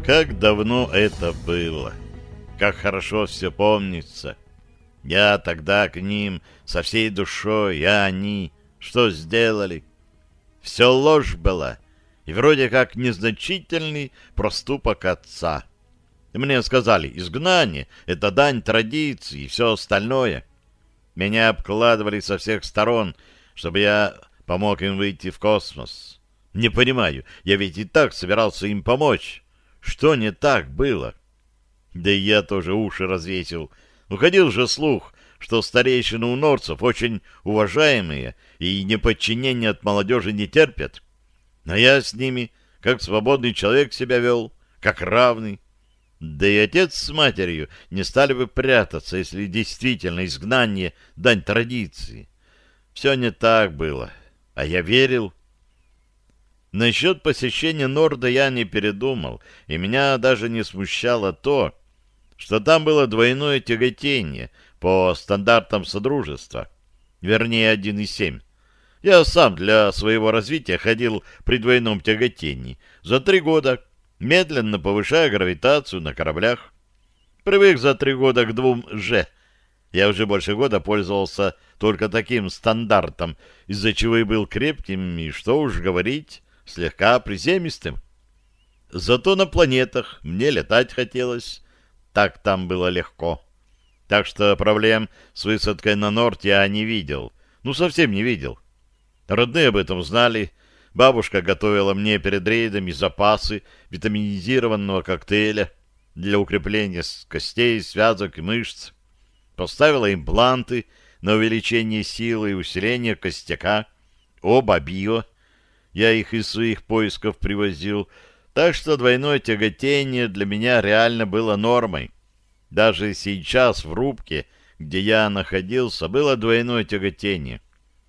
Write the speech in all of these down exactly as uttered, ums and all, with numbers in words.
Как давно это было, как хорошо все помнится. Я тогда к ним со всей душой, а они что сделали? Все ложь была, и вроде как незначительный проступок отца. Мне сказали, изгнание — это дань традиции и все остальное. Меня обкладывали со всех сторон, чтобы я помог им выйти в космос. Не понимаю, я ведь и так собирался им помочь. Что не так было? Да и я тоже уши развесил. Уходил же слух, что старейшины у норцев очень уважаемые и неподчинения от молодежи не терпят. А я с ними, как свободный человек, себя вел, как равный. Да и отец с матерью не стали бы прятаться, если действительно изгнание — дань традиции. Все не так было, а я верил. Насчет посещения Норда я не передумал, и меня даже не смущало то, что там было двойное тяготение по стандартам Содружества, вернее, один и семь. Я сам для своего развития ходил при двойном тяготении за три года, медленно повышая гравитацию на кораблях. Привык за три года к двум «Ж». Я уже больше года пользовался только таким стандартом, из-за чего и был крепким, и, что уж говорить, слегка приземистым. Зато на планетах мне летать хотелось. Так там было легко. Так что проблем с высадкой на Норд я не видел. Ну, совсем не видел. Родные об этом знали. Бабушка готовила мне перед рейдами запасы витаминизированного коктейля для укрепления костей, связок и мышц. Поставила импланты на увеличение силы и усиление костяка. Оба био. Я их из своих поисков привозил, так что двойное тяготение для меня реально было нормой. Даже сейчас в рубке, где я находился, было двойное тяготение.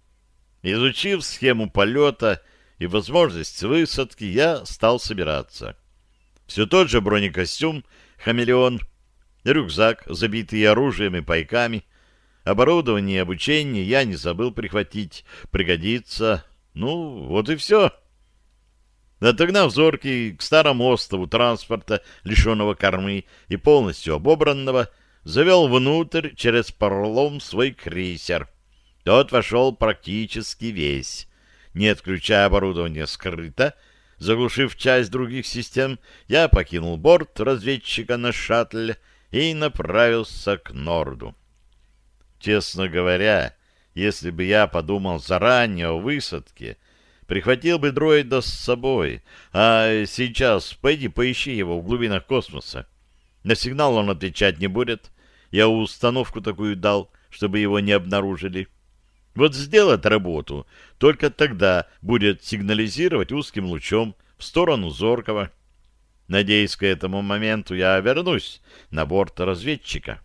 Изучив схему полета и возможность высадки, я стал собираться. Все тот же бронекостюм «Хамелеон», рюкзак, забитый оружием и пайками, оборудование и обучение я не забыл прихватить, пригодится. Ну, вот и все. Отогнав зоркий к старому острову транспорта, лишенного кормы и полностью обобранного, завел внутрь через пролом свой крейсер. Тот вошел практически весь. Не отключая оборудование скрыто, заглушив часть других систем, я покинул борт разведчика на шаттле и направился к Норду. Честно говоря, если бы я подумал заранее о высадке, прихватил бы дроида с собой, а сейчас пойди поищи его в глубинах космоса. На сигнал он отвечать не будет. Я установку такую дал, чтобы его не обнаружили. Вот сделать работу, только тогда будет сигнализировать узким лучом в сторону Зоркого. Надеюсь, к этому моменту я вернусь на борт разведчика.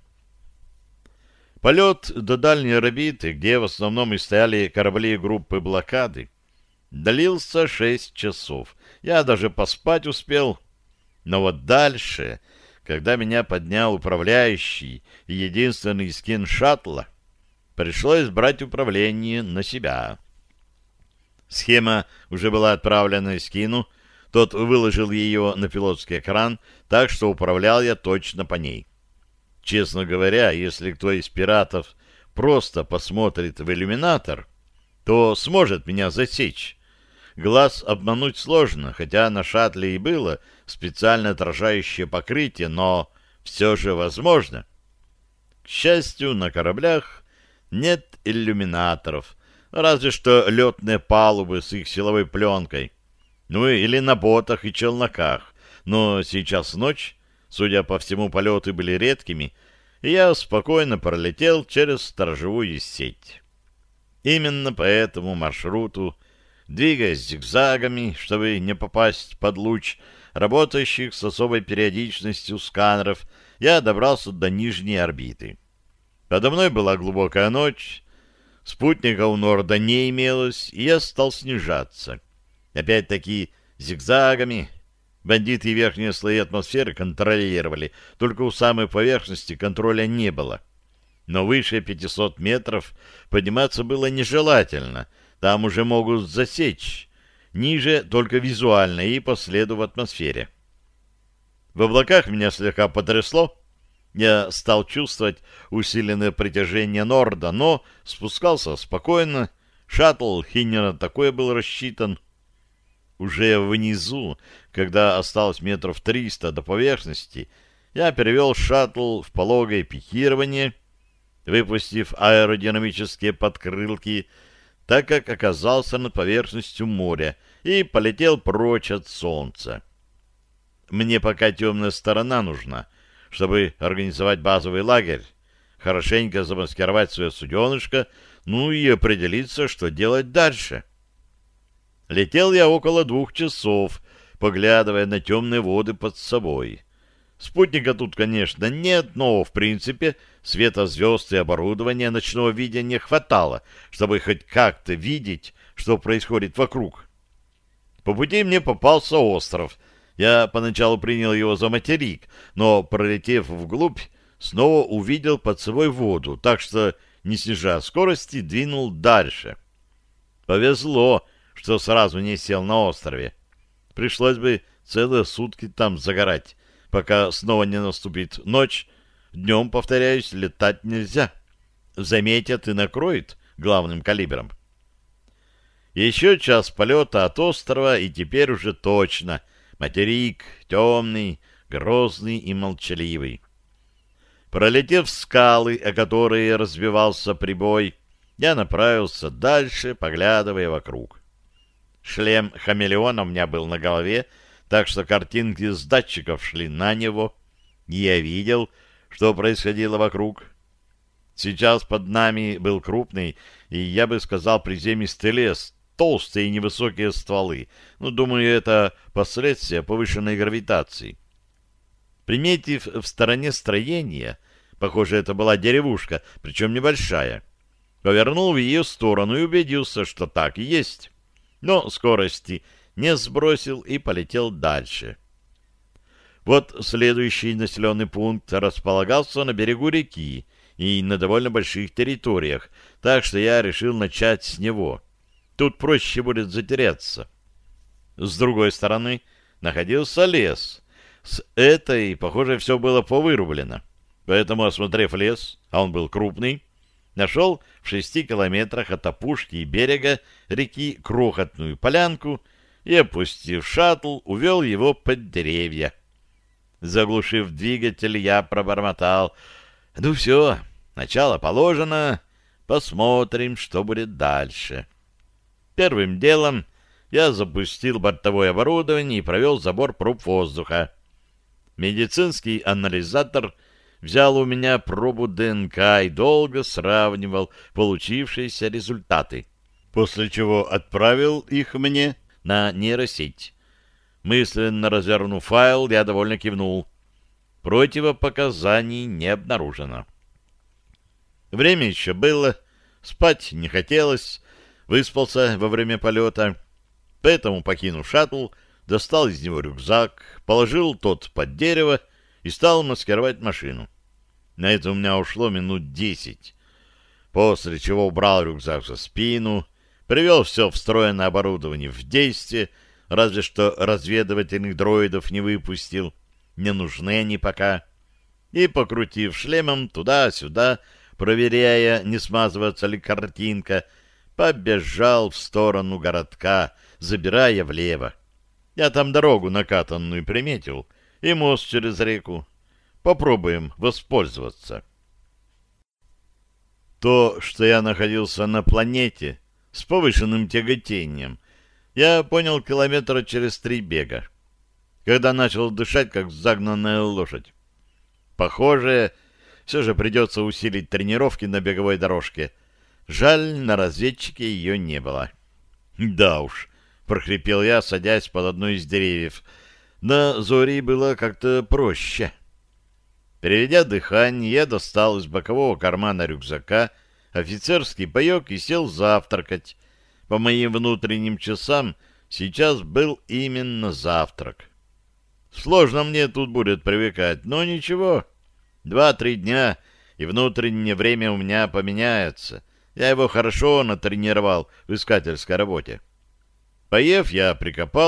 Полет до дальней орбиты, где в основном и стояли корабли группы блокады, длился шесть часов. Я даже поспать успел. Но вот дальше, когда меня поднял управляющий и единственный скин шаттла, пришлось брать управление на себя. Схема уже была отправлена скину, тот выложил ее на пилотский экран, так что управлял я точно по ней. Честно говоря, если кто из пиратов просто посмотрит в иллюминатор, то сможет меня засечь. Глаз обмануть сложно, хотя на шаттле и было специально отражающее покрытие, но все же возможно. К счастью, на кораблях нет иллюминаторов, разве что летные палубы с их силовой пленкой, ну или на ботах и челноках, но сейчас ночь. Судя по всему, полеты были редкими, и я спокойно пролетел через сторожевую сеть. Именно по этому маршруту, двигаясь зигзагами, чтобы не попасть под луч работающих с особой периодичностью сканеров, я добрался до нижней орбиты. Подо мной была глубокая ночь, спутника у Норда не имелось, и я стал снижаться. Опять-таки зигзагами. Бандиты и верхние слои атмосферы контролировали, только у самой поверхности контроля не было. Но выше пятисот метров подниматься было нежелательно, там уже могут засечь, ниже только визуально и по следу в атмосфере. В облаках меня слегка потрясло. Я стал чувствовать усиленное притяжение Норда, но спускался спокойно. Шаттл и не на такое был рассчитан. Уже внизу, когда осталось метров триста до поверхности, я перевел шаттл в пологое пикирование, выпустив аэродинамические подкрылки, так как оказался над поверхностью моря и полетел прочь от солнца. Мне пока темная сторона нужна, чтобы организовать базовый лагерь, хорошенько замаскировать свое суденышко, ну и определиться, что делать дальше. Летел я около двух часов, поглядывая на темные воды под собой. Спутника тут, конечно, нет, но, в принципе, света звезд и оборудования ночного видения хватало, чтобы хоть как-то видеть, что происходит вокруг. По пути мне попался остров. Я поначалу принял его за материк, но, пролетев вглубь, снова увидел под собой воду, так что, не снижая скорости, двинул дальше. Повезло, что сразу не сел на острове. Пришлось бы целые сутки там загорать, пока снова не наступит ночь. Днем, повторяюсь, летать нельзя. Заметят и накроет главным калибром. Еще час полета от острова, и теперь уже точно материк темный, грозный и молчаливый. Пролетев скалы, о которые разбивался прибой, я направился дальше, поглядывая вокруг. Шлем хамелеона у меня был на голове, так что картинки с датчиков шли на него, и я видел, что происходило вокруг. Сейчас под нами был крупный, и, я бы сказал, приземистый лес, толстые и невысокие стволы. Ну, думаю, это последствия повышенной гравитации. Приметив в стороне строения, похоже, это была деревушка, причем небольшая, повернул в ее сторону и убедился, что так и есть. Но скорости не сбросил и полетел дальше. Вот следующий населенный пункт располагался на берегу реки и на довольно больших территориях, так что я решил начать с него. Тут проще будет затеряться. С другой стороны находился лес. С этой, похоже, все было повырублено. Поэтому, осмотрев лес, а он был крупный, нашел в шести километрах от опушки и берега реки крохотную полянку и, опустив шаттл, увел его под деревья. Заглушив двигатель, я пробормотал: «Ну все, начало положено, посмотрим, что будет дальше». Первым делом я запустил бортовое оборудование и провел забор проб воздуха. Медицинский анализатор взял у меня пробу ДНК и долго сравнивал получившиеся результаты, после чего отправил их мне на нейросеть. Мысленно развернув файл, я довольно кивнул. Противопоказаний не обнаружено. Время еще было, спать не хотелось, выспался во время полета, поэтому, покинув шаттл, достал из него рюкзак, положил тот под дерево и стал маскировать машину. На это у меня ушло минут десять, после чего убрал рюкзак за спину, привел все встроенное оборудование в действие, разве что разведывательных дроидов не выпустил, не нужны они пока, и, покрутив шлемом туда-сюда, проверяя, не смазывается ли картинка, побежал в сторону городка, забирая влево. Я там дорогу накатанную приметил и мост через реку. Попробуем воспользоваться. То, что я находился на планете с повышенным тяготением, я понял километра через три бега, когда начал дышать, как загнанная лошадь. Похоже, все же придется усилить тренировки на беговой дорожке. Жаль, на разведчике ее не было. Да уж, прохрипел я, садясь под одно из деревьев. На Зори было как-то проще. Переведя дыхание, я достал из бокового кармана рюкзака офицерский паек и сел завтракать. По моим внутренним часам сейчас был именно завтрак. Сложно мне тут будет привыкать, но ничего. Два-три дня, и внутреннее время у меня поменяется. Я его хорошо натренировал в искательской работе. Поев, я прикопал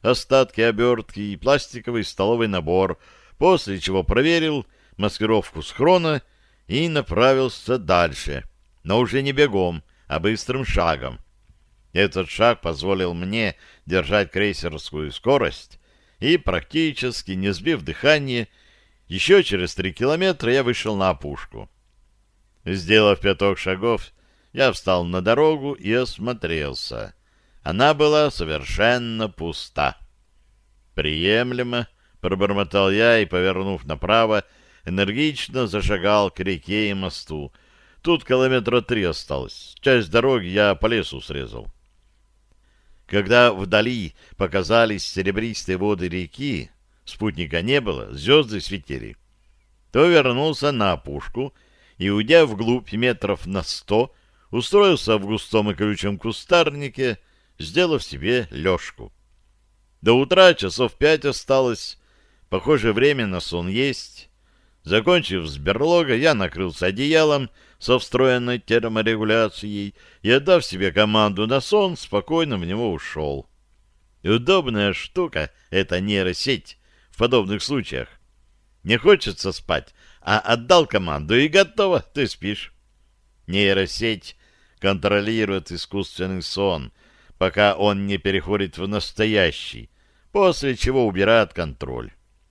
остатки обертки и пластиковый столовый набор, после чего проверил маскировку схрона и направился дальше, но уже не бегом, а быстрым шагом. Этот шаг позволил мне держать крейсерскую скорость, и, практически не сбив дыхание, еще через три километра я вышел на опушку. Сделав пяток шагов, я встал на дорогу и осмотрелся. Она была совершенно пуста. «Приемлемо», — пробормотал я и, повернув направо, энергично зашагал к реке и мосту. Тут километра три осталось. Часть дороги я по лесу срезал. Когда вдали показались серебристые воды реки, спутника не было, звезды светили, то вернулся на опушку и, уйдя вглубь метров на сто, устроился в густом и колючем кустарнике, сделав себе лёжку. До утра часов пять осталось, похоже, время на сон есть. Закончив с берлогой, я накрылся одеялом со встроенной терморегуляцией и, отдав себе команду на сон, спокойно в него ушел. Удобная штука эта нейросеть в подобных случаях. Не хочется спать, а отдал команду и готово, ты спишь. Нейросеть контролирует искусственный сон, пока он не переходит в настоящий, после чего убирает контроль.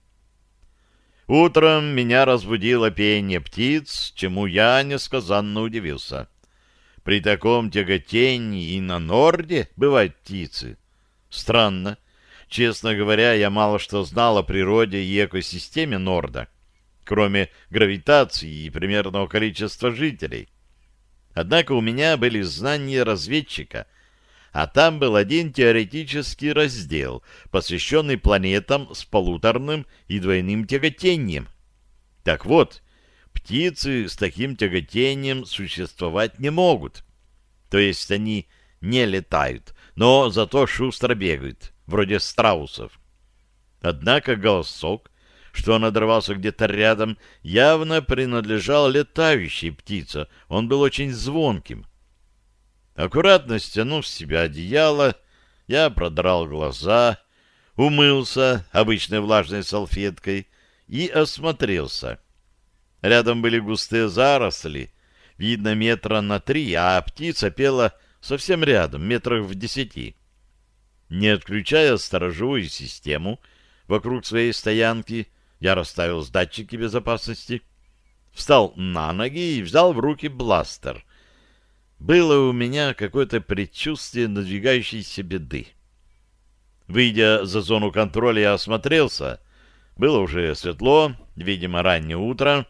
Утром меня разбудило пение птиц, чему я несказанно удивился. При таком тяготении и на Норде бывают птицы. Странно. Честно говоря, я мало что знал о природе и экосистеме Норда, кроме гравитации и примерного количества жителей. Однако у меня были знания разведчика, а там был один теоретический раздел, посвященный планетам с полуторным и двойным тяготением. Так вот, птицы с таким тяготением существовать не могут. То есть они не летают, но зато шустро бегают, вроде страусов. Однако голосок, что надрывался где-то рядом, явно принадлежал летающей птице, он был очень звонким. Аккуратно стянув с себя одеяло, я продрал глаза, умылся обычной влажной салфеткой и осмотрелся. Рядом были густые заросли, видно метра на три, а птица пела совсем рядом, метрах в десяти. Не отключая сторожевую систему вокруг своей стоянки, я расставил датчики безопасности, встал на ноги и взял в руки бластер. Было у меня какое-то предчувствие надвигающейся беды. Выйдя за зону контроля, я осмотрелся. Было уже светло, видимо, раннее утро,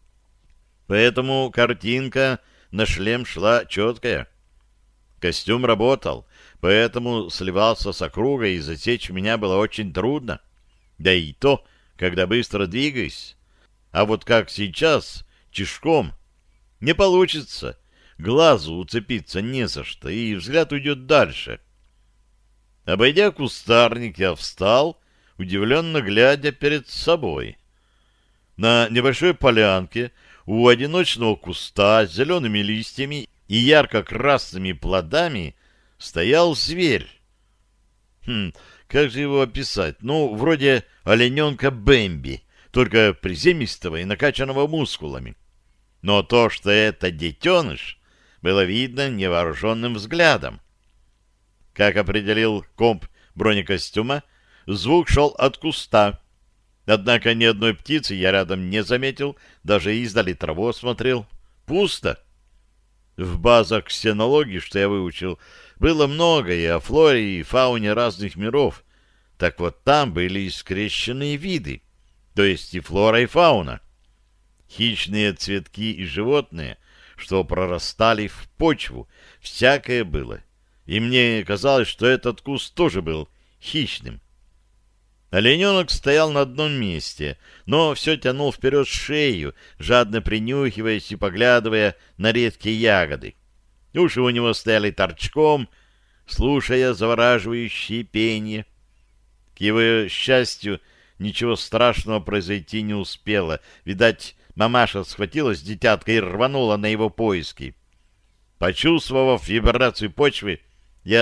поэтому картинка на шлем шла четкая. Костюм работал, поэтому сливался с округой, и засечь меня было очень трудно. Да и то, когда быстро двигаюсь. А вот как сейчас, тишком, не получится. Глазу уцепиться не за что, и взгляд уйдет дальше. Обойдя кустарник, я встал, удивленно глядя перед собой. На небольшой полянке у одиночного куста с зелеными листьями и ярко-красными плодами стоял зверь. Хм, как же его описать? Ну, вроде олененка Бэмби, только приземистого и накачанного мускулами. Но то, что это детеныш, было видно невооруженным взглядом. Как определил комп бронекостюма, звук шел от куста. Однако ни одной птицы я рядом не заметил, даже издали траву осмотрел. Пусто. В базах ксенологии, что я выучил, было много и о флоре, и фауне разных миров. Так вот там были скрещенные виды, то есть и флора, и фауна. Хищные цветки и животные, что прорастали в почву, всякое было. И мне казалось, что этот куст тоже был хищным. Олененок стоял на одном месте, но все тянул вперед шею, жадно принюхиваясь и поглядывая на редкие ягоды. Уши у него стояли торчком, слушая завораживающее пение. К его счастью, ничего страшного произойти не успело. Видать, мамаша схватилась дитяткой и рванула на его поиски. Почувствовав вибрацию почвы, я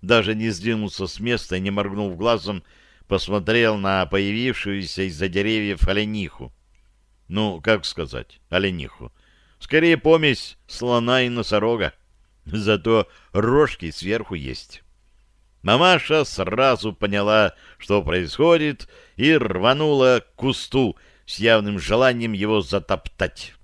даже не сдвинулся с места и, не моргнув глазом, посмотрел на появившуюся из-за деревьев олениху. Ну, как сказать, олениху. Скорее помесь слона и носорога. Зато рожки сверху есть. Мамаша сразу поняла, что происходит, и рванула к кусту с явным желанием его затоптать.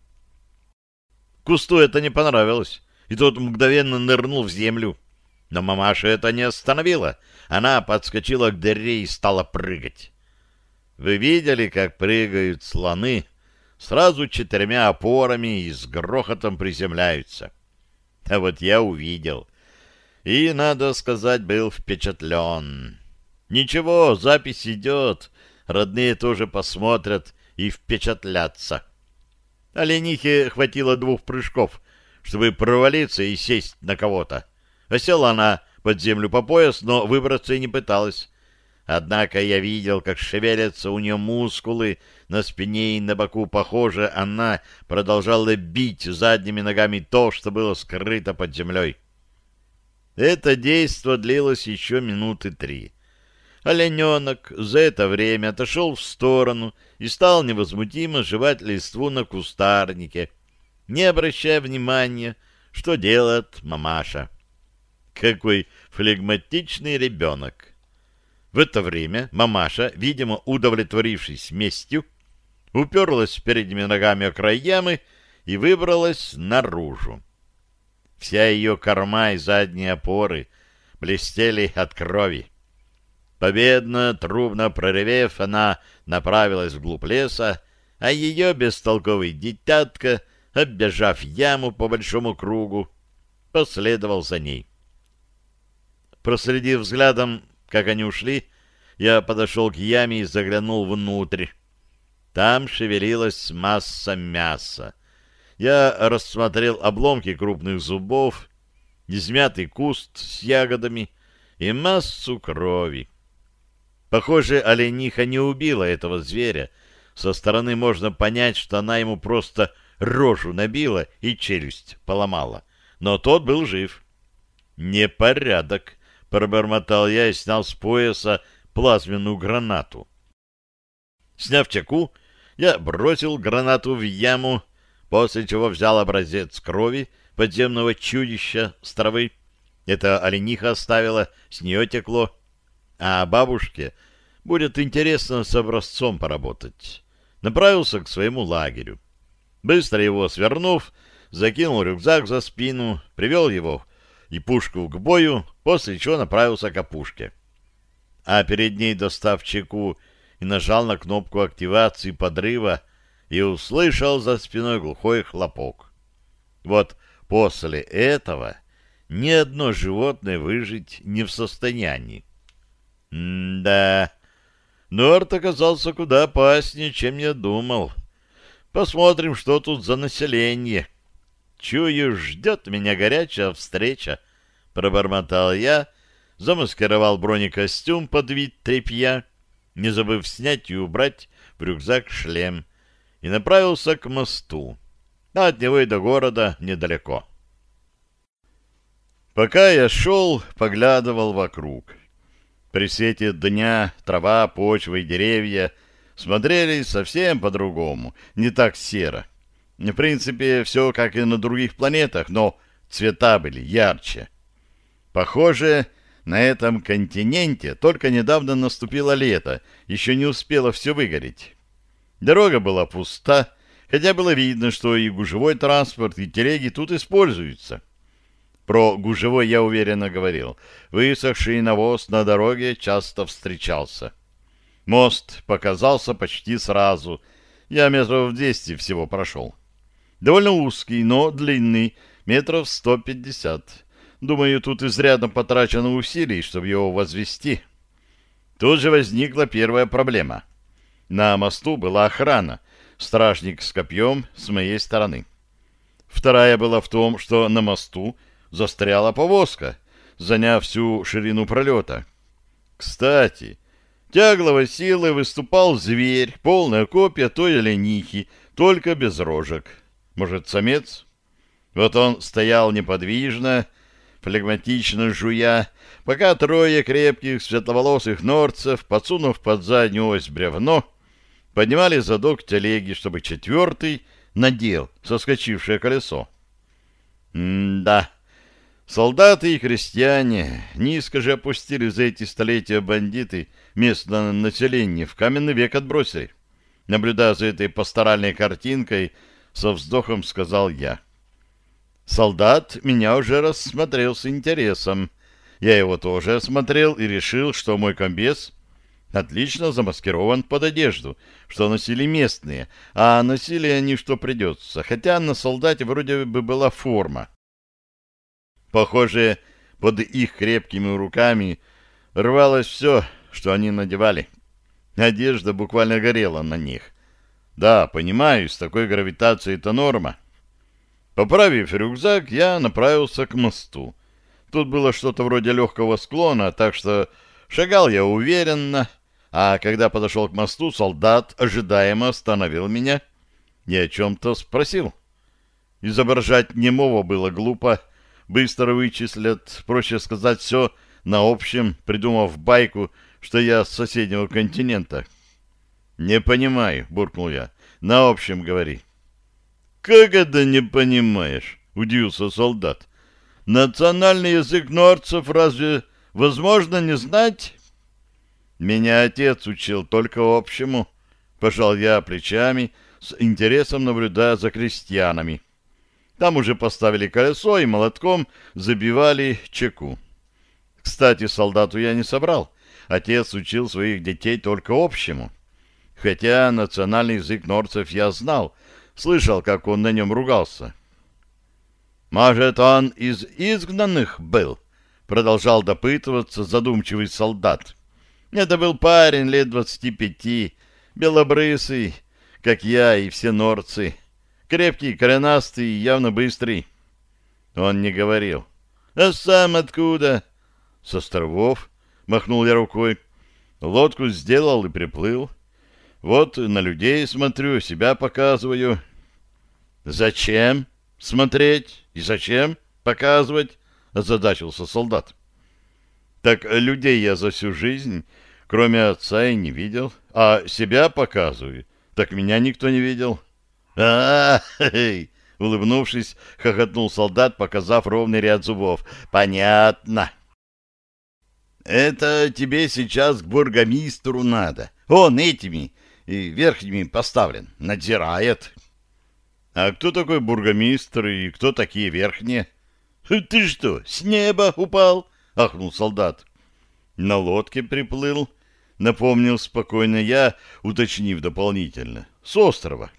Кусту это не понравилось, и тот мгновенно нырнул в землю. Но мамаша это не остановила. Она подскочила к дыре и стала прыгать. Вы видели, как прыгают слоны? Сразу четырьмя опорами и с грохотом приземляются. А вот я увидел. И, надо сказать, был впечатлен. Ничего, запись идет. Родные тоже посмотрят и впечатлятся. Оленихе хватило двух прыжков, чтобы провалиться и сесть на кого-то. Осела она под землю по пояс, но выбраться и не пыталась. Однако я видел, как шевелятся у нее мускулы на спине и на боку. Похоже, она продолжала бить задними ногами то, что было скрыто под землей. Это действо длилось еще минуты три. Олененок за это время отошел в сторону и стал невозмутимо жевать листву на кустарнике, не обращая внимания, что делает мамаша. Какой флегматичный ребенок! В это время мамаша, видимо, удовлетворившись местью, уперлась передними ногами о край ямы и выбралась наружу. Вся ее корма и задние опоры блестели от крови. Победно, трубно проревев, она направилась вглубь леса, а ее бестолковый дитятка, оббежав яму по большому кругу, последовал за ней. Проследив взглядом, как они ушли, я подошел к яме и заглянул внутрь. Там шевелилась масса мяса. Я рассмотрел обломки крупных зубов, измятый куст с ягодами и массу крови. Похоже, олениха не убила этого зверя. Со стороны можно понять, что она ему просто рожу набила и челюсть поломала. Но тот был жив. «Непорядок», — пробормотал я и снял с пояса плазменную гранату. Сняв чеку, я бросил гранату в яму, после чего взял образец крови подземного чудища с травы. Это олениха оставила, с нее текло. А бабушке будет интересно с образцом поработать. Направился к своему лагерю. Быстро его свернув, закинул рюкзак за спину, привел его и пушку к бою, после чего направился к опушке. А перед ней, достав чеку, и нажал на кнопку активации подрыва, и услышал за спиной глухой хлопок. Вот после этого ни одно животное выжить не в состоянии. М-да, Норт оказался куда опаснее, чем я думал. Посмотрим, что тут за население. Чую, ждет меня горячая встреча, — пробормотал я, замаскировал бронекостюм под вид тряпья, не забыв снять и убрать в рюкзак шлем, и направился к мосту. А от него и до города недалеко. Пока я шел, поглядывал вокруг. При свете дня трава, почва и деревья смотрели совсем по-другому, не так серо. В принципе, все как и на других планетах, но цвета были ярче. Похоже, на этом континенте только недавно наступило лето, еще не успело все выгореть. Дорога была пуста, хотя было видно, что и гужевой транспорт, и телеги тут используются. Про гужевой я уверенно говорил. Высохший навоз на дороге часто встречался. Мост показался почти сразу. Я метров двести всего прошел. Довольно узкий, но длинный, метров сто пятьдесят. Думаю, тут изрядно потрачено усилий, чтобы его возвести. Тут же возникла первая проблема. На мосту была охрана, стражник с копьем с моей стороны. Вторая была в том, что на мосту застряла повозка, заняв всю ширину пролета. Кстати, тягловой силой выступал зверь, полная копия той оленихи, только без рожек. Может, самец? Вот он стоял неподвижно, флегматично жуя, пока трое крепких светловолосых норцев, подсунув под заднюю ось бревно, поднимали задок телеги, чтобы четвертый надел соскочившее колесо. М-да, солдаты и крестьяне низко же опустили за эти столетия бандиты местное население, в каменный век отбросили. Наблюдая за этой пасторальной картинкой, со вздохом сказал я. Солдат меня уже рассмотрел с интересом. Я его тоже осмотрел и решил, что мой комбез отлично замаскирован под одежду, что носили местные, а носили они что придется, хотя на солдате вроде бы была форма. Похоже, под их крепкими руками рвалось все, что они надевали. Одежда буквально горела на них. Да, понимаю, с такой гравитацией это норма. Поправив рюкзак, я направился к мосту. Тут было что-то вроде легкого склона, так что шагал я уверенно, а когда подошел к мосту, солдат ожидаемо остановил меня и о чем-то спросил. Изображать немого было глупо, быстро вычислят, проще сказать все на общем, придумав байку, что я с соседнего континента. «Не понимаю», — буркнул я. «На общем говори». «Как это не понимаешь?» — удивился солдат. «Национальный язык норцев разве возможно не знать?» «Меня отец учил только общему», — пожал я плечами, с интересом наблюдая за крестьянами. Там уже поставили колесо и молотком забивали чеку. Кстати, солдату я не собрал. Отец учил своих детей только общему. Хотя национальный язык норцев я знал, слышал, как он на нем ругался. «Может, он из изгнанных был?» — продолжал допытываться задумчивый солдат. Это был парень лет двадцати пяти, белобрысый, как я и все норцы, крепкий, коренастый и явно быстрый. Он не говорил. «А сам откуда?» «С островов», — махнул я рукой. «Лодку сделал и приплыл. Вот на людей смотрю, себя показываю». «Зачем смотреть и зачем показывать?» — озадачился солдат. «Так людей я за всю жизнь, кроме отца, и не видел, а себя показываю, так меня никто не видел». «А-а-а!» — улыбнувшись, хохотнул солдат, показав ровный ряд зубов. «Понятно. Это тебе сейчас к бургомистру надо. Он этими и верхними поставлен, надзирает». «А кто такой бургомистр и кто такие верхние?» «Ты что, с неба упал?» — ахнул солдат. «На лодке приплыл», — напомнил спокойно я, уточнив дополнительно. «С острова».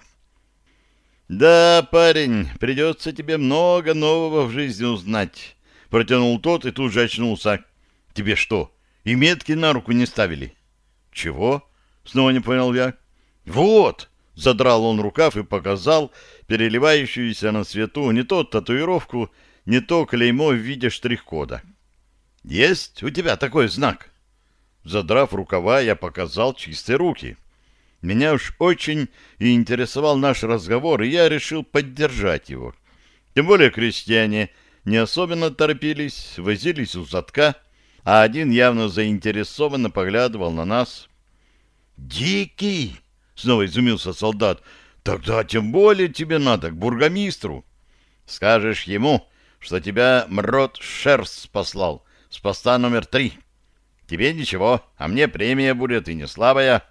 «Да, парень, придется тебе много нового в жизни узнать», — протянул тот и тут же очнулся. «Тебе что, и метки на руку не ставили?» «Чего?» — снова не понял я. «Вот!» — задрал он рукав и показал переливающуюся на свету не то татуировку, не то клеймо в виде штрих-кода. «Есть у тебя такой знак?» Задрав рукава, я показал чистые руки. Меня уж очень интересовал наш разговор, и я решил поддержать его. Тем более крестьяне не особенно торопились, возились у задка, а один явно заинтересованно поглядывал на нас. «Дикий!» — снова изумился солдат. «Тогда тем более тебе надо к бургомистру. Скажешь ему, что тебя Мрот Шерсть послал с поста номер три. Тебе ничего, а мне премия будет и не слабая».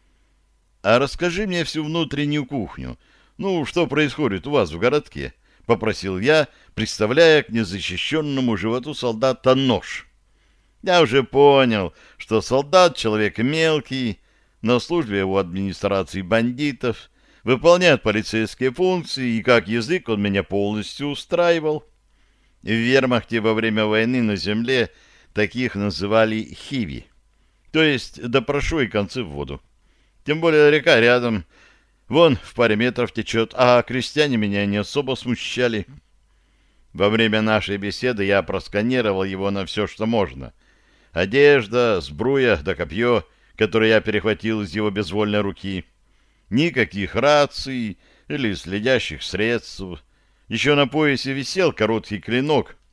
«А расскажи мне всю внутреннюю кухню. Ну, что происходит у вас в городке?» — попросил я, представляя к незащищенному животу солдата нож. Я уже понял, что солдат — человек мелкий, на службе у администрации бандитов, выполняет полицейские функции, и как язык он меня полностью устраивал. В вермахте во время войны на земле таких называли хиви, то есть допрошу и концы в воду. Тем более река рядом, вон в паре метров течет, а крестьяне меня не особо смущали. Во время нашей беседы я просканировал его на все, что можно. Одежда, сбруя да копье, которое я перехватил из его безвольной руки. Никаких раций или следящих средств. Еще на поясе висел короткий клинок,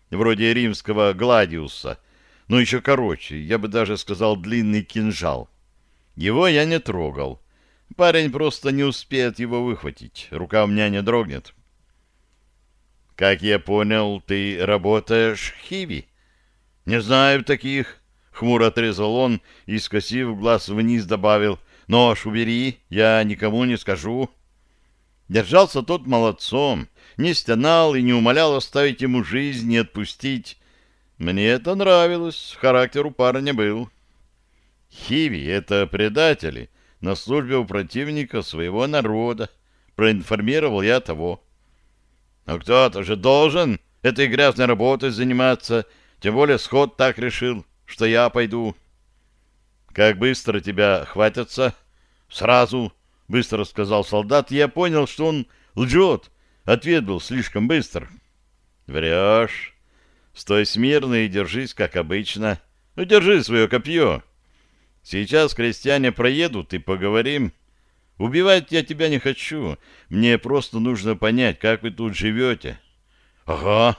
вроде римского гладиуса, но еще короче, я бы даже сказал длинный кинжал. Его я не трогал. Парень просто не успеет его выхватить, рука у меня не дрогнет. «Как я понял, ты работаешь в Хиви?» «Не знаю таких», — хмуро отрезал он и, скосив глаз вниз, добавил: «Нож убери, я никому не скажу». Держался тот молодцом, не стенал и не умолял оставить ему жизнь и отпустить. Мне это нравилось, характер у парня был. Хиви — это предатели на службе у противника своего народа, проинформировал я того. Но кто-то же должен этой грязной работой заниматься, тем более Сход так решил, что я пойду. Как быстро тебя хватятся? Сразу, быстро сказал солдат, и я понял, что он лжет. Ответ был слишком быстр. Врешь. Стой смирно и держись, как обычно. Ну, держи свое копье. Сейчас крестьяне проедут, и поговорим. Убивать я тебя не хочу. Мне просто нужно понять, как вы тут живете. Ага.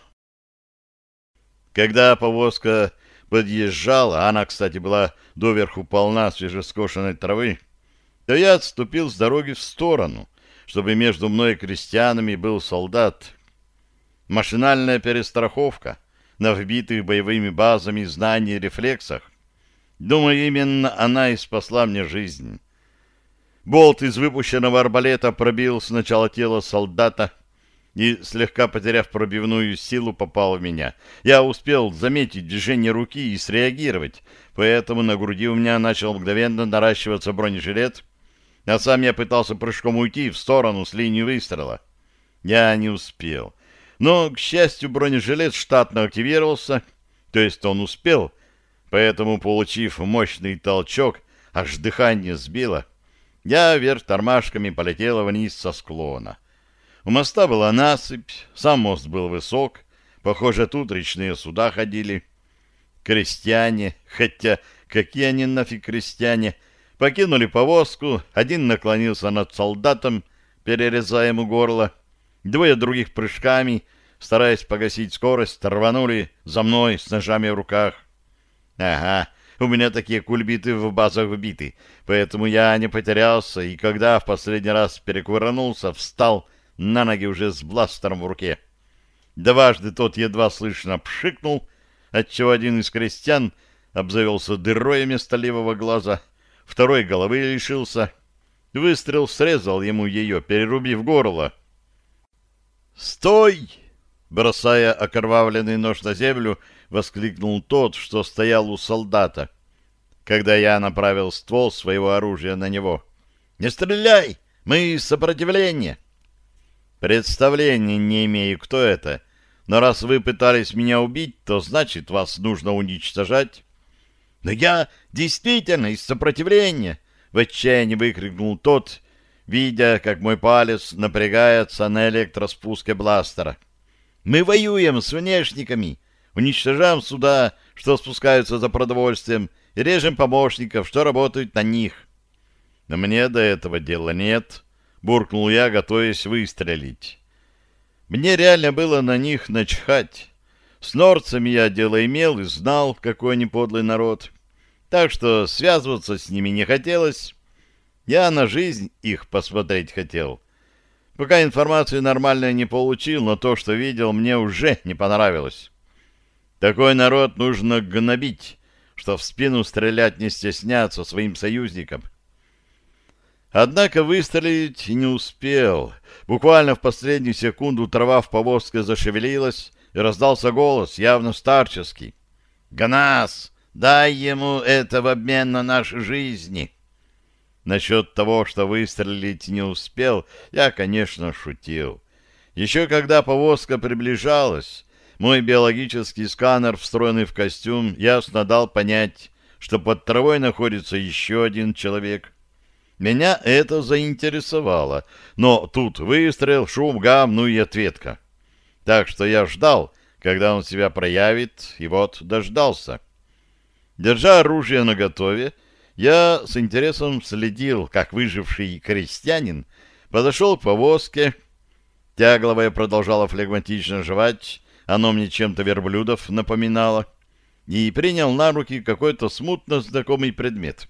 Когда повозка подъезжала, она, кстати, была доверху полна свежескошенной травы, то я отступил с дороги в сторону, чтобы между мной и крестьянами был солдат. Машинальная перестраховка на вбитых боевыми базами знаний и рефлексах. Думаю, именно она и спасла мне жизнь. Болт из выпущенного арбалета пробил сначала тело солдата и, слегка потеряв пробивную силу, попал в меня. Я успел заметить движение руки и среагировать, поэтому на груди у меня начал мгновенно наращиваться бронежилет, а сам я пытался прыжком уйти в сторону с линии выстрела. Я не успел. Но, к счастью, бронежилет штатно активировался, то есть он успел, поэтому, получив мощный толчок, аж дыхание сбило, я вверх тормашками полетела вниз со склона. У моста была насыпь, сам мост был высок, похоже, тут речные суда ходили. Крестьяне, хотя какие они нафиг крестьяне, покинули повозку, один наклонился над солдатом, перерезая ему горло, двое других прыжками, стараясь погасить скорость, рванули за мной с ножами в руках. Ага, у меня такие кульбиты в базах вбиты, поэтому я не потерялся, и когда в последний раз перекувырнулся, встал на ноги уже с бластером в руке. Дважды тот едва слышно пшикнул, отчего один из крестьян обзавелся дырой вместо левого глаза, второй головы лишился. Выстрел срезал ему ее, перерубив горло. «Стой!» Бросая окровавленный нож на землю, воскликнул тот, что стоял у солдата, когда я направил ствол своего оружия на него. «Не стреляй! Мы из сопротивления!» Представления не имею, кто это, но раз вы пытались меня убить, то значит, вас нужно уничтожать. «Но я действительно из сопротивления!» — в отчаянии выкрикнул тот, видя, как мой палец напрягается на электроспуске бластера. «Мы воюем с внешниками, уничтожаем суда, что спускаются за продовольствием, и режем помощников, что работают на них». «Но мне до этого дела нет», — буркнул я, готовясь выстрелить. Мне реально было на них начхать. С норцами я дело имел и знал, какой они подлый народ, так что связываться с ними не хотелось. Я на жизнь их посмотреть хотел. Пока информацию нормально не получил, но то, что видел, мне уже не понравилось. Такой народ нужно гнобить, что в спину стрелять не стесняться своим союзникам. Однако выстрелить не успел. Буквально в последнюю секунду трава в повозке зашевелилась, и раздался голос, явно старческий. «Гнас, дай ему это в обмен на наши жизни!» Насчет того, что выстрелить не успел, я, конечно, шутил. Еще когда повозка приближалась, мой биологический сканер, встроенный в костюм, ясно дал понять, что под травой находится еще один человек. Меня это заинтересовало, но тут выстрел, шум, гам, ну и ответка. Так что я ждал, когда он себя проявит, и вот дождался. Держа оружие наготове, я с интересом следил, как выживший крестьянин подошел к повозке. Тягловая продолжала флегматично жевать, оно мне чем-то верблюдов напоминало, и принял на руки какой-то смутно знакомый предмет.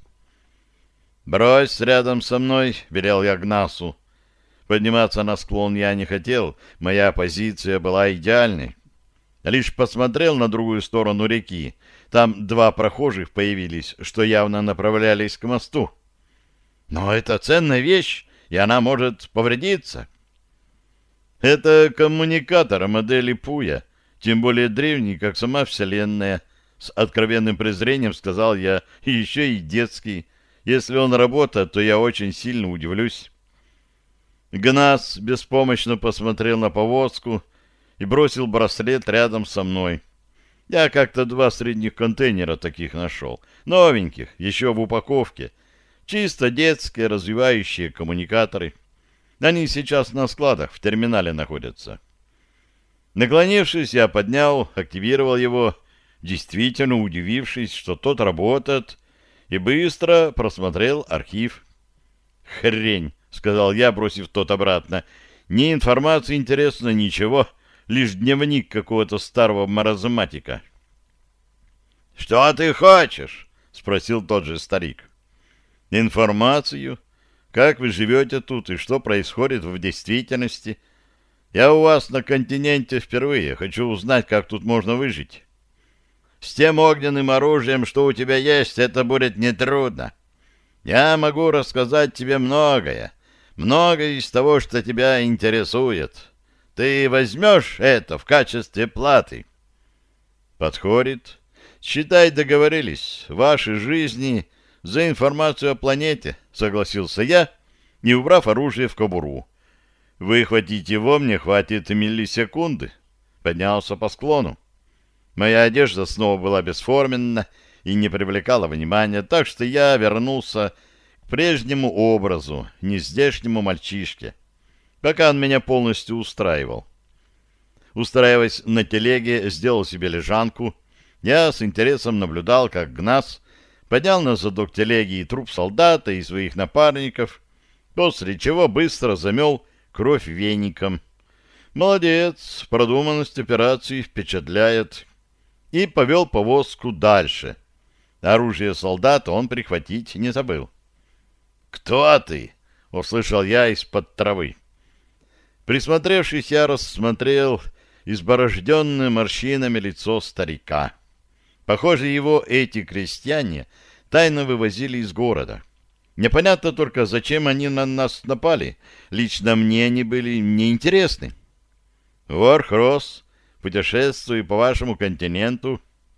«Брось рядом со мной», — велел я Гнасу. Подниматься на склон я не хотел, моя позиция была идеальной. Лишь посмотрел на другую сторону реки. Там два прохожих появились, что явно направлялись к мосту. Но это ценная вещь, и она может повредиться. Это коммуникатор модели Пуя, тем более древний, как сама Вселенная. С откровенным презрением сказал я, и еще и детский. Если он работает, то я очень сильно удивлюсь. Гнас беспомощно посмотрел на повозку и бросил браслет рядом со мной. Я как-то два средних контейнера таких нашел. Новеньких, еще в упаковке. Чисто детские развивающие коммуникаторы. Они сейчас на складах в терминале находятся. Наклонившись, я поднял, активировал его, действительно удивившись, что тот работает, и быстро просмотрел архив. «Хрень», — сказал я, бросив тот обратно. «Ни информации интересно, ничего, лишь дневник какого-то старого маразматика». «Что ты хочешь?» — спросил тот же старик. «Информацию. Как вы живете тут и что происходит в действительности? Я у вас на континенте впервые. Хочу узнать, как тут можно выжить». «С тем огненным оружием, что у тебя есть, это будет нетрудно. Я могу рассказать тебе многое, многое из того, что тебя интересует. Ты возьмешь это в качестве платы?» «Подходит. Считай, договорились. Ваши жизни за информацию о планете», — согласился я, не убрав оружие в кобуру. «Выхватить его мне хватит миллисекунды». Поднялся по склону. Моя одежда снова была бесформенна и не привлекала внимания, так что я вернулся к прежнему образу, нездешнему мальчишке, пока он меня полностью устраивал. Устраиваясь на телеге, сделал себе лежанку. Я с интересом наблюдал, как Гнас поднял на задок телеги и труп солдата и своих напарников, после чего быстро замел кровь веником. Молодец, продуманность операции впечатляет. И повел повозку дальше. Оружие солдата он прихватить не забыл. «Кто ты?» — услышал я из-под травы. Присмотревшись, я рассмотрел изборожденное морщинами лицо старика. Похоже, его эти крестьяне тайно вывозили из города. Непонятно только, зачем они на нас напали. Лично мне они были неинтересны. «Вархрос, путешествую по вашему континенту».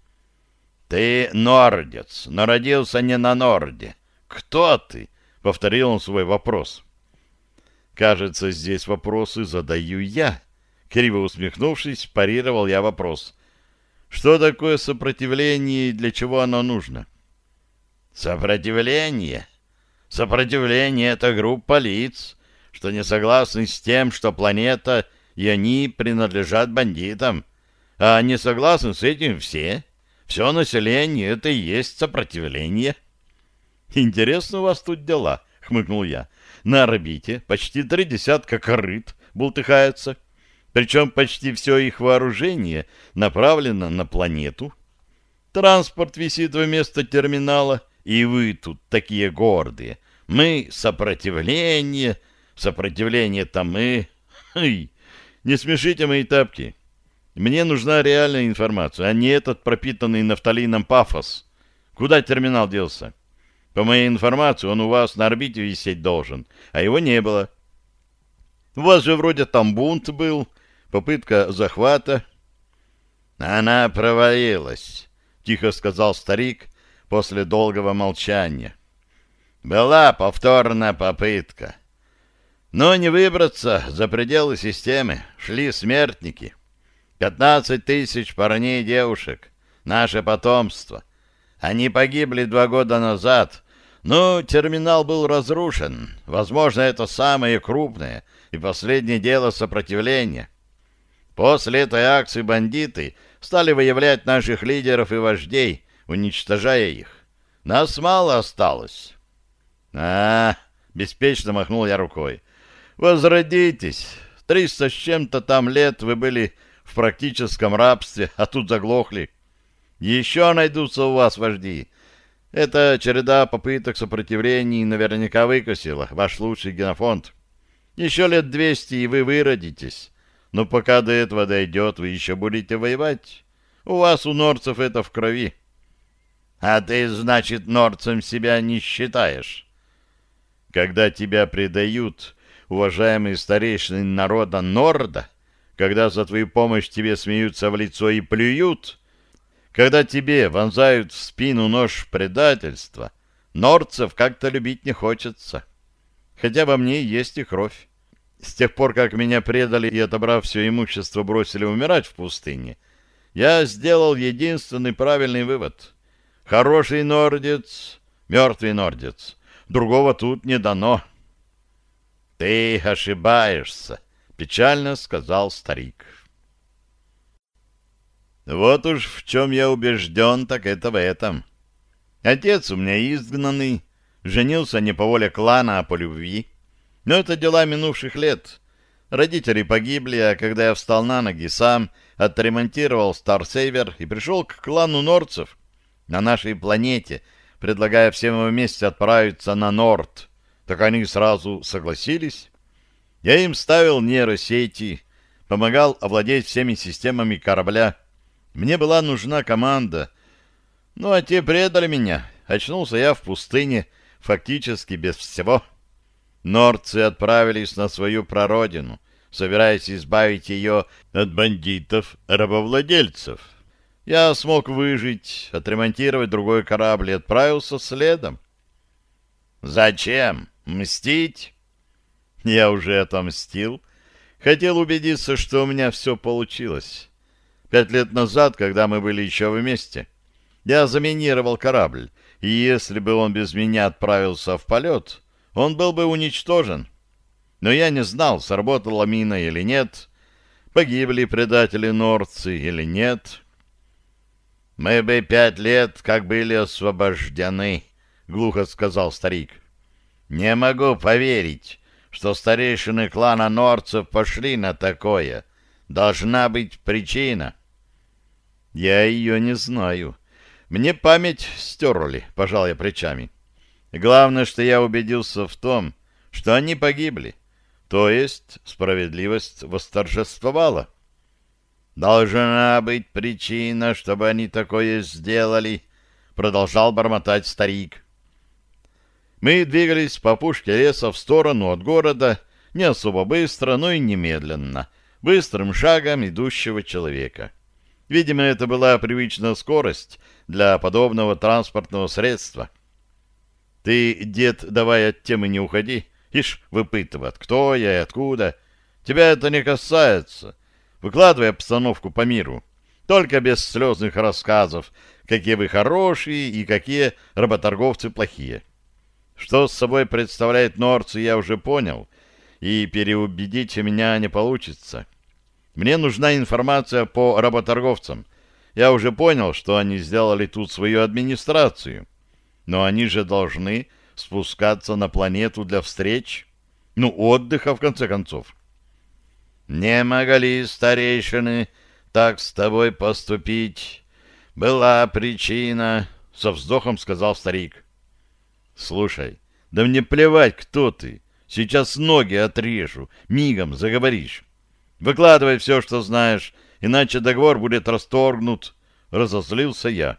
«Ты нордец, но родился не на Норде. Кто ты?» — повторил он свой вопрос. «Кажется, здесь вопросы задаю я». Криво усмехнувшись, парировал я вопрос. «Что такое сопротивление и для чего оно нужно?» «Сопротивление? Сопротивление — это группа лиц, что не согласны с тем, что планета и они принадлежат бандитам. А не согласны с этим все. Все население — это и есть сопротивление». «Интересно у вас тут дела», — хмыкнул я. «На орбите почти три десятка корыт бултыхаются, причем почти все их вооружение направлено на планету. Транспорт висит вместо терминала, и вы тут такие гордые. Мы — сопротивление, сопротивление-то мы. Хы. Не смешите мои тапки. Мне нужна реальная информация, а не этот пропитанный нафталином пафос. Куда терминал делся? По моей информации, он у вас на орбите висеть должен, а его не было. У вас же вроде там бунт был, попытка захвата». «Она провалилась», — тихо сказал старик после долгого молчания. «Была повторная попытка. Но не выбраться за пределы системы. Шли смертники. Пятнадцать тысяч парней и девушек. Наше потомство. Они погибли два года назад, но терминал был разрушен. Возможно, это самое крупное и последнее дело сопротивления. После этой акции бандиты стали выявлять наших лидеров и вождей, уничтожая их. Нас мало осталось». «А, — беспечно махнул я рукой, — возродитесь. Триста с чем-то там лет вы были в практическом рабстве, а тут заглохли. Еще найдутся у вас вожди. Эта череда попыток сопротивлений наверняка выкосила ваш лучший генофонд. Еще лет двести, и вы выродитесь. Но пока до этого дойдет, вы еще будете воевать. У вас, у норцев, это в крови. А ты, значит, норцем себя не считаешь? Когда тебя предают, уважаемые старейшины народа Норда, когда за твою помощь тебе смеются в лицо и плюют, когда тебе вонзают в спину нож предательства, норцев как-то любить не хочется. Хотя во мне есть и кровь. С тех пор, как меня предали и, отобрав все имущество, бросили умирать в пустыне, я сделал единственный правильный вывод. Хороший нордец, мертвый нордец. Другого тут не дано. — Ты ошибаешься, — печально сказал старик. Вот уж в чем я убежден, так это в этом. Отец у меня изгнанный, женился не по воле клана, а по любви. Но это дела минувших лет. Родители погибли, а когда я встал на ноги, сам отремонтировал Старсейвер и пришел к клану норцев на нашей планете, предлагая всем вместе отправиться на Норд. Так они сразу согласились. Я им ставил нейросети, помогал овладеть всеми системами корабля. Мне была нужна команда. Ну, а те предали меня. Очнулся я в пустыне, фактически без всего. Нордцы отправились на свою прародину, собираясь избавить ее от бандитов-рабовладельцев. Я смог выжить, отремонтировать другой корабль и отправился следом. Зачем? Мстить? Я уже отомстил. Хотел убедиться, что у меня все получилось. Пять лет назад, когда мы были еще вместе, я заминировал корабль, и если бы он без меня отправился в полет, он был бы уничтожен. Но я не знал, сработала мина или нет, погибли предатели-нордцы или нет. «Мы бы пять лет как были освобождены», — глухо сказал старик. «Не могу поверить, что старейшины клана нордцев пошли на такое. Должна быть причина». «Я ее не знаю. Мне память стерли», — пожал я плечами. «Главное, что я убедился в том, что они погибли. То есть справедливость восторжествовала». «Должна быть причина, чтобы они такое сделали», — продолжал бормотать старик. Мы двигались по опушке леса в сторону от города, не особо быстро, но и немедленно, быстрым шагом идущего человека. Видимо, это была привычная скорость для подобного транспортного средства. «Ты, дед, давай от темы не уходи. Ишь, выпытывает, кто я и откуда. Тебя это не касается. Выкладывай обстановку по миру. Только без слезных рассказов, какие вы хорошие и какие работорговцы плохие. Что с собой представляет норцы, я уже понял, и переубедить меня не получится. Мне нужна информация по работорговцам. Я уже понял, что они сделали тут свою администрацию. Но они же должны спускаться на планету для встреч. Ну, отдыха, в конце концов. «Не могли старейшины так с тобой поступить. Была причина», — со вздохом сказал старик. «Слушай, да мне плевать, кто ты. Сейчас ноги отрежу, мигом заговоришь. Выкладывай все, что знаешь, иначе договор будет расторгнут», — разозлился я.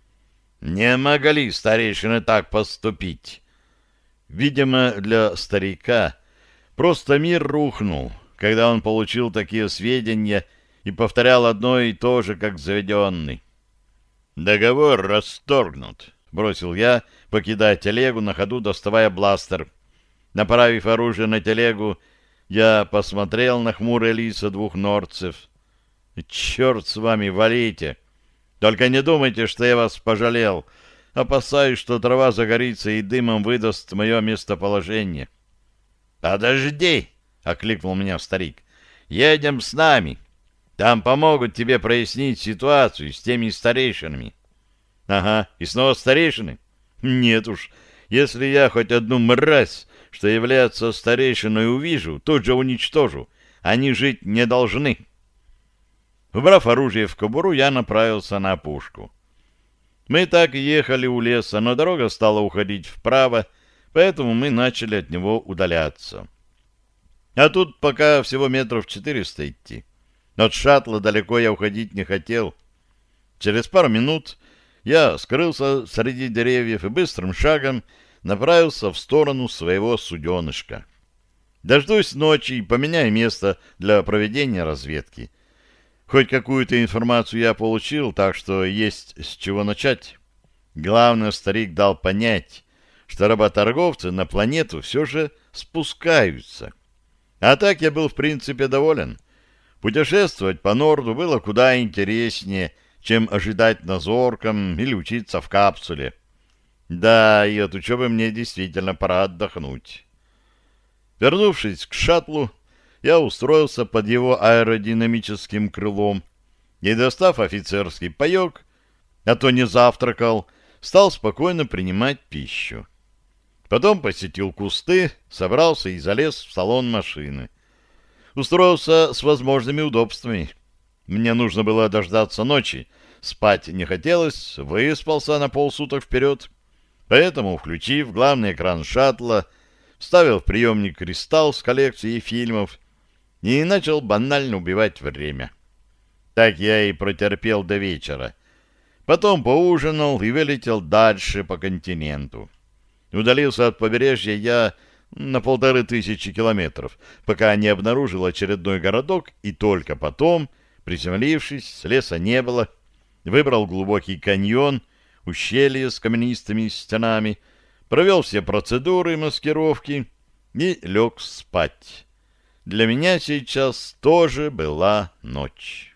«Не могли старейшины так поступить». Видимо, для старика просто мир рухнул, когда он получил такие сведения и повторял одно и то же, как заведенный. «Договор расторгнут», — бросил я, покидая телегу, на ходу доставая бластер. Направив оружие на телегу, я посмотрел на хмурые лица двух нордцев. «Черт с вами, валите! Только не думайте, что я вас пожалел. Опасаюсь, что трава загорится и дымом выдаст мое местоположение». «Подожди!» — окликнул меня старик. «Едем с нами. Там помогут тебе прояснить ситуацию с теми старейшинами». «Ага, и снова старейшины? Нет уж, если я хоть одну мразь, что является старейшиной, увижу, тут же уничтожу. Они жить не должны». Убрав оружие в кобуру, я направился на опушку. Мы так ехали у леса, но дорога стала уходить вправо, поэтому мы начали от него удаляться. А тут пока всего метров четыреста идти. От шаттла далеко я уходить не хотел. Через пару минут я скрылся среди деревьев и быстрым шагом направился в сторону своего суденышка. Дождусь ночи и поменяю место для проведения разведки. Хоть какую-то информацию я получил, так что есть с чего начать. Главное, старик дал понять, что работорговцы на планету все же спускаются. А так я был в принципе доволен. Путешествовать по Норду было куда интереснее, чем ожидать на Зорком или учиться в капсуле. Да, и от учебы мне действительно пора отдохнуть. Вернувшись к шаттлу, я устроился под его аэродинамическим крылом и, достав офицерский паек, а то не завтракал, стал спокойно принимать пищу. Потом посетил кусты, собрался и залез в салон машины. Устроился с возможными удобствами. Мне нужно было дождаться ночи, спать не хотелось, выспался на полсуток вперед. Поэтому, включив главный экран шаттла, вставил в приемник кристалл с коллекцией фильмов и начал банально убивать время. Так я и протерпел до вечера. Потом поужинал и вылетел дальше по континенту. Удалился от побережья я на полторы тысячи километров, пока не обнаружил очередной городок, и только потом, приземлившись, леса не было, выбрал глубокий каньон, ущелье с каменистыми стенами, провел все процедуры маскировки и лег спать. Для меня сейчас тоже была ночь.